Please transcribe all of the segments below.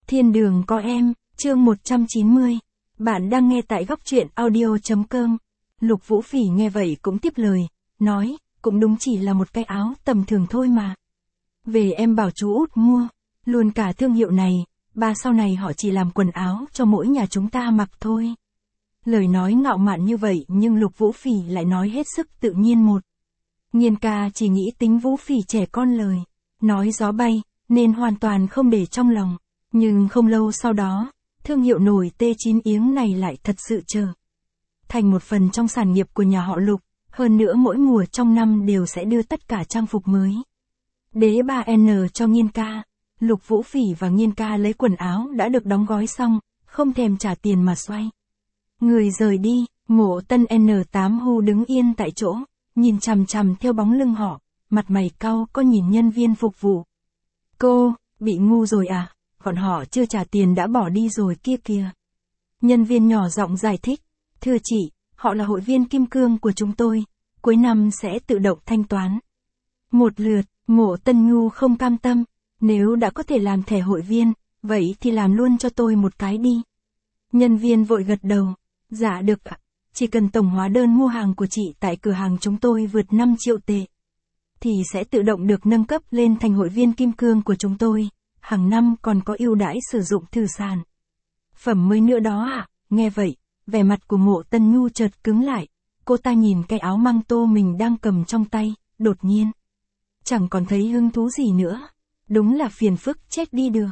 Thiên đường có em, chương 190. Bạn đang nghe tại góc truyện audio.com. Lục Vũ Phỉ nghe vậy cũng tiếp lời, nói, cũng đúng chỉ là một cái áo tầm thường thôi mà. Về em bảo chú út mua, luôn cả thương hiệu này, ba sau này họ chỉ làm quần áo cho mỗi nhà chúng ta mặc thôi. Lời nói ngạo mạn như vậy nhưng Lục Vũ Phỉ lại nói hết sức tự nhiên một. Nhiên ca chỉ nghĩ tính Vũ Phỉ trẻ con lời, nói gió bay, nên hoàn toàn không để trong lòng. Nhưng không lâu sau đó, thương hiệu nổi T9 Yếng này lại thật sự trở thành một phần trong sản nghiệp của nhà họ Lục, hơn nữa mỗi mùa trong năm đều sẽ đưa tất cả trang phục mới. Đế 3N cho Nhiên ca, Lục Vũ Phỉ và Nhiên ca lấy quần áo đã được đóng gói xong, không thèm trả tiền mà xoay người rời đi. Mộ Tân N8 Hu đứng yên tại chỗ, nhìn chằm chằm theo bóng lưng họ, mặt mày cau có nhìn nhân viên phục vụ. Cô, bị ngu rồi à? Bọn họ chưa trả tiền đã bỏ đi rồi kia kìa. Nhân viên nhỏ giọng giải thích, thưa chị, họ là hội viên kim cương của chúng tôi, cuối năm sẽ tự động thanh toán một lượt. Mộ Tân Nhu không cam tâm, nếu đã có thể làm thẻ hội viên, vậy thì làm luôn cho tôi một cái đi. Nhân viên vội gật đầu, dạ được ạ, chỉ cần tổng hóa đơn mua hàng của chị tại cửa hàng chúng tôi vượt 5 triệu tệ, thì sẽ tự động được nâng cấp lên thành hội viên kim cương của chúng tôi. Hàng năm còn có ưu đãi sử dụng thử sản phẩm mới nữa đó ạ. Nghe vậy, vẻ mặt của Mộ Tân Nhu chợt cứng lại, cô ta nhìn cái áo măng tô mình đang cầm trong tay, đột nhiên chẳng còn thấy hứng thú gì nữa. Đúng là phiền phức chết đi được.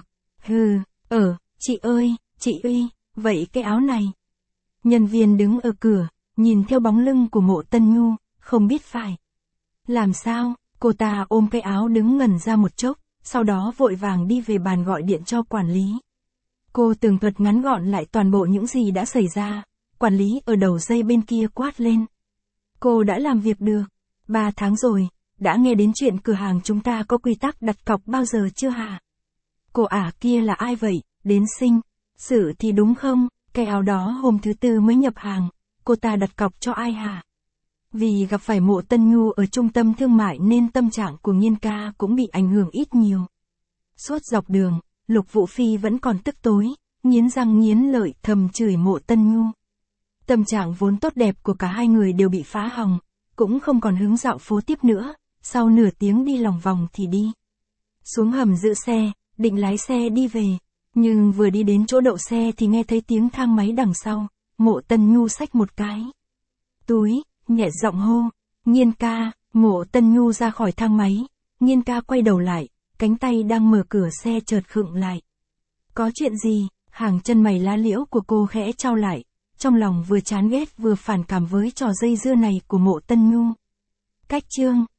Chị ơi, chị uy, vậy cái áo này. Nhân viên đứng ở cửa, nhìn theo bóng lưng của Mộ Tân Nhu, không biết phải làm sao. Cô ta ôm cái áo đứng ngẩn ra một chốc, sau đó vội vàng đi về bàn gọi điện cho quản lý. Cô tường thuật ngắn gọn lại toàn bộ những gì đã xảy ra. Quản lý ở đầu dây bên kia quát lên. Cô đã làm việc được 3 tháng rồi, đã nghe đến chuyện cửa hàng chúng ta có quy tắc đặt cọc bao giờ chưa hả? Cô ả kia là ai vậy, đến sinh sự thì đúng không? Cái áo đó hôm thứ Tư mới nhập hàng, cô ta đặt cọc cho ai hả? Vì gặp phải Mộ Tân Nhu ở trung tâm thương mại nên tâm trạng của Nhiên ca cũng bị ảnh hưởng ít nhiều. Suốt dọc đường, Lục Vũ Phi vẫn còn tức tối, nghiến răng nghiến lợi thầm chửi Mộ Tân Nhu. Tâm trạng vốn tốt đẹp của cả hai người đều bị phá hỏng, cũng không còn hứng dạo phố tiếp nữa. Sau nửa tiếng đi lòng vòng thì đi xuống hầm giữ xe, định lái xe đi về. Nhưng vừa đi đến chỗ đậu xe thì nghe thấy tiếng thang máy đằng sau. Mộ Tân Nhu xách một cái túi, nhẹ giọng hô, Nhiên ca. Mộ Tân Nhu ra khỏi thang máy, Nhiên ca quay đầu lại, cánh tay đang mở cửa xe chợt khựng lại. Có chuyện gì? Hàng chân mày lá liễu của cô khẽ chau lại, trong lòng vừa chán ghét vừa phản cảm với trò dây dưa này của Mộ Tân Nhu. Cách chương